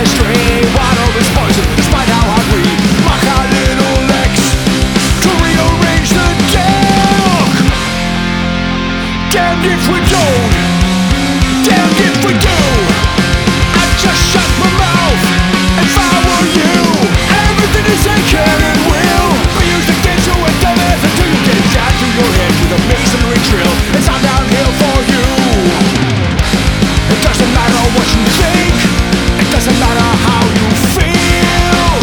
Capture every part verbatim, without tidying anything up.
chemistry. Water is poison, despite how hard we mock our little legs to rearrange the deck. Damned if we don't, damned if we do. I just shut my mouth if I were you. Everything is a can and will be used against you and dumbass until you get shot through your head with a masonry drill. It's all downhill for you. It doesn't matter what you think, it doesn't matter how you feel.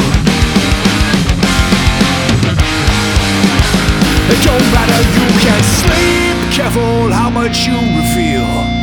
It don't matter, you can't sleep. Careful how much you reveal.